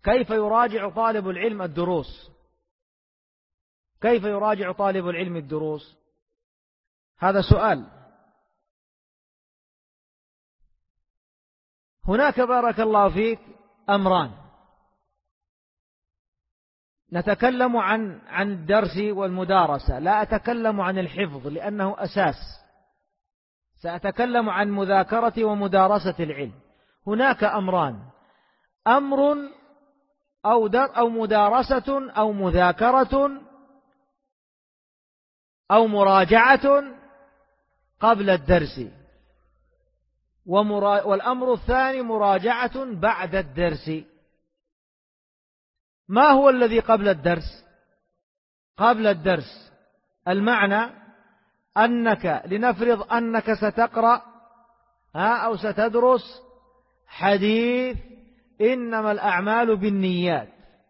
كيف يراجع طالب العلم الدروس؟ كيف يراجع طالب العلم الدروس؟ هذا سؤال. هناك بارك الله فيك أمران، نتكلم عن الدرس والمدارسة، لا أتكلم عن الحفظ لأنه أساس، سأتكلم عن مذاكرة ومدارسة العلم. هناك أمران، أمر أو مدارسة أو مذاكرة أو مراجعة قبل الدرس، والأمر الثاني مراجعة بعد الدرس. ما هو الذي قبل الدرس؟ قبل الدرس المعنى أنك لنفرض أنك ستقرأ أو ستدرس حديث إنما الأعمال بالنيات.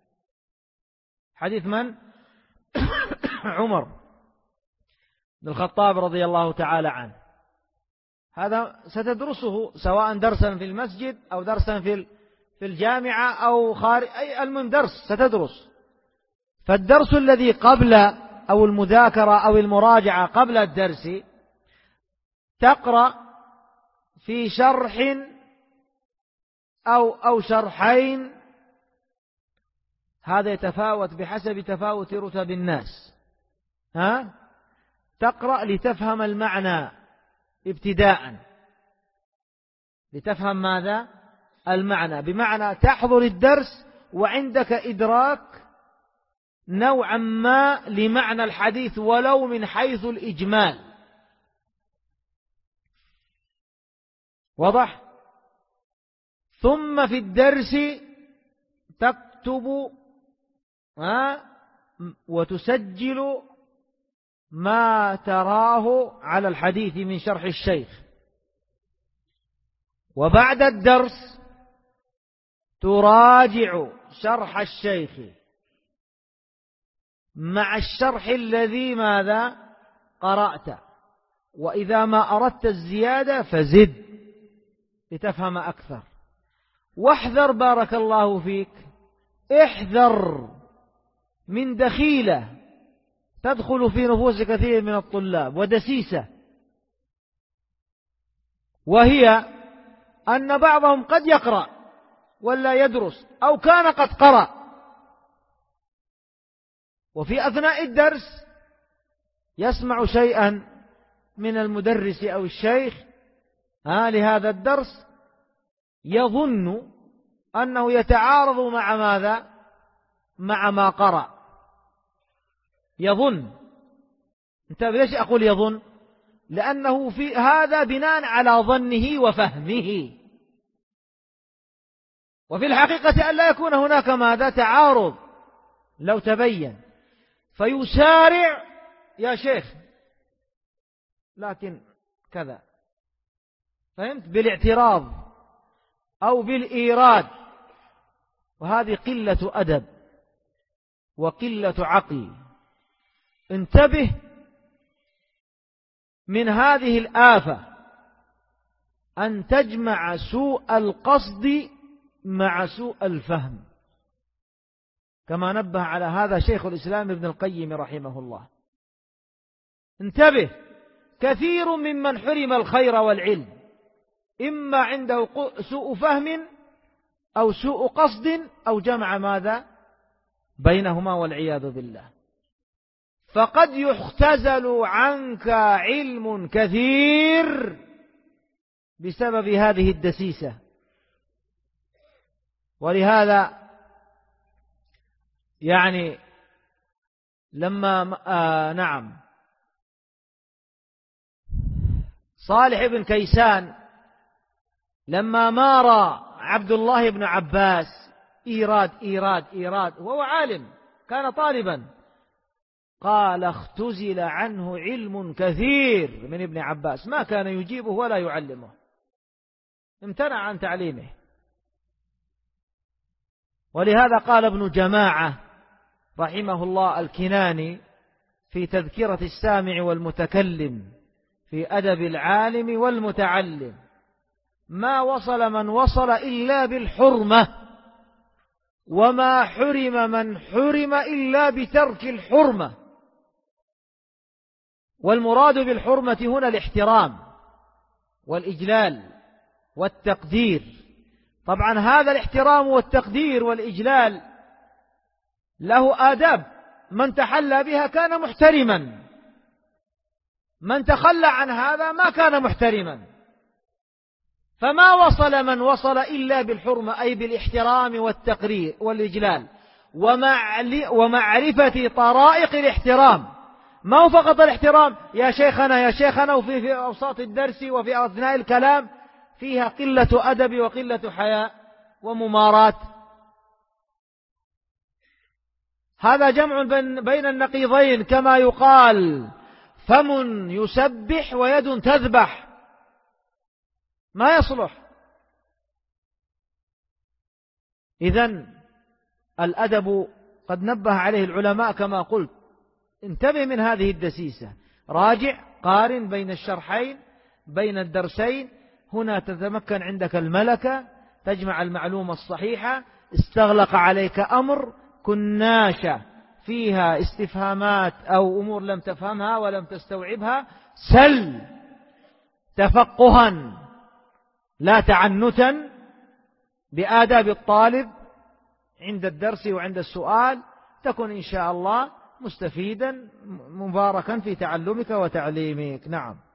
حديث من؟ عمر بن الخطاب رضي الله تعالى عنه. هذا ستدرسه سواء درسا في المسجد أو درسا في الجامعة أو خارج، أي المهم درس ستدرس. فالدرس الذي قبل أو المذاكرة أو المراجعة قبل الدرس تقرأ في شرح أو شرحين، هذا يتفاوت بحسب تفاوت رتب الناس. تقرأ لتفهم المعنى ابتداء، لتفهم ماذا؟ المعنى، بمعنى تحضر الدرس وعندك إدراك نوعا ما لمعنى الحديث ولو من حيث الإجمال. واضح؟ ثم في الدرس تكتب وتسجل ما تراه على الحديث من شرح الشيخ. وبعد الدرس تراجع شرح الشيخ مع الشرح الذي ماذا قرأت، وإذا ما أردت الزيادة فزد لتفهم أكثر. واحذر بارك الله فيك، احذر من دخيلة تدخل في نفوس كثير من الطلاب ودسيسة، وهي أن بعضهم قد يقرأ ولا يدرس أو كان قد قرأ، وفي أثناء الدرس يسمع شيئا من المدرس أو الشيخ لهذا الدرس، يظن أنه يتعارض مع ماذا؟ مع ما قرأ. يظن. انت ليش أقول يظن؟ لأنه في هذا بناء على ظنه وفهمه، وفي الحقيقة أن لا يكون هناك ماذا؟ تعارض لو تبين، فيسارع يا شيخ لكن كذا، فهمت؟ بالاعتراض أو بالإيراد، وهذه قلة أدب وقلة عقل. انتبه من هذه الآفة، أن تجمع سوء القصد مع سوء الفهم، كما نبه على هذا شيخ الإسلام ابن القيم رحمه الله. انتبه، كثير ممن حرم الخير والعلم إما عنده سوء فهم أو سوء قصد أو جمع ماذا بينهما والعياذ بالله. فقد يختزل عنك علم كثير بسبب هذه الدسيسة. ولهذا يعني لما نعم صالح بن كيسان لما مار عبد الله بن عباس إيراد وهو عالم كان طالبا، قال اختزل عنه علم كثير من ابن عباس، ما كان يجيبه ولا يعلمه، امتنع عن تعليمه. ولهذا قال ابن جماعة رحمه الله الكناني في تذكرة السامع والمتكلم في أدب العالم والمتعلم: ما وصل من وصل إلا بالحرمة، وما حرم من حرم إلا بترك الحرمة. والمراد بالحرمة هنا الاحترام والإجلال والتقدير. طبعا هذا الاحترام والتقدير والإجلال له آداب، من تحلى بها كان محترما، من تخلى عن هذا ما كان محترما. فما وصل من وصل إلا بالحرمة، أي بالاحترام والتقرير والإجلال ومعرفة طرائق الاحترام. ما هو فقط الاحترام يا شيخنا يا شيخنا، وفي أوساط الدرس وفي أثناء الكلام فيها قلة أدب وقلة حياء وممارات. هذا جمع بين النقيضين، كما يقال فم يسبح ويد تذبح، ما يصلح. إذن الأدب قد نبه عليه العلماء كما قلت. انتبه من هذه الدسيسة، راجع قارن بين الشرحين بين الدرسين، هنا تتمكن عندك الملكة تجمع المعلومة الصحيحة. استغلق عليك أمر كناشة فيها استفهامات أو أمور لم تفهمها ولم تستوعبها، سل تفقها لا تعنتا بآداب الطالب عند الدرس وعند السؤال، تكن إن شاء الله مستفيدا مباركا في تعلمك وتعليمك. نعم.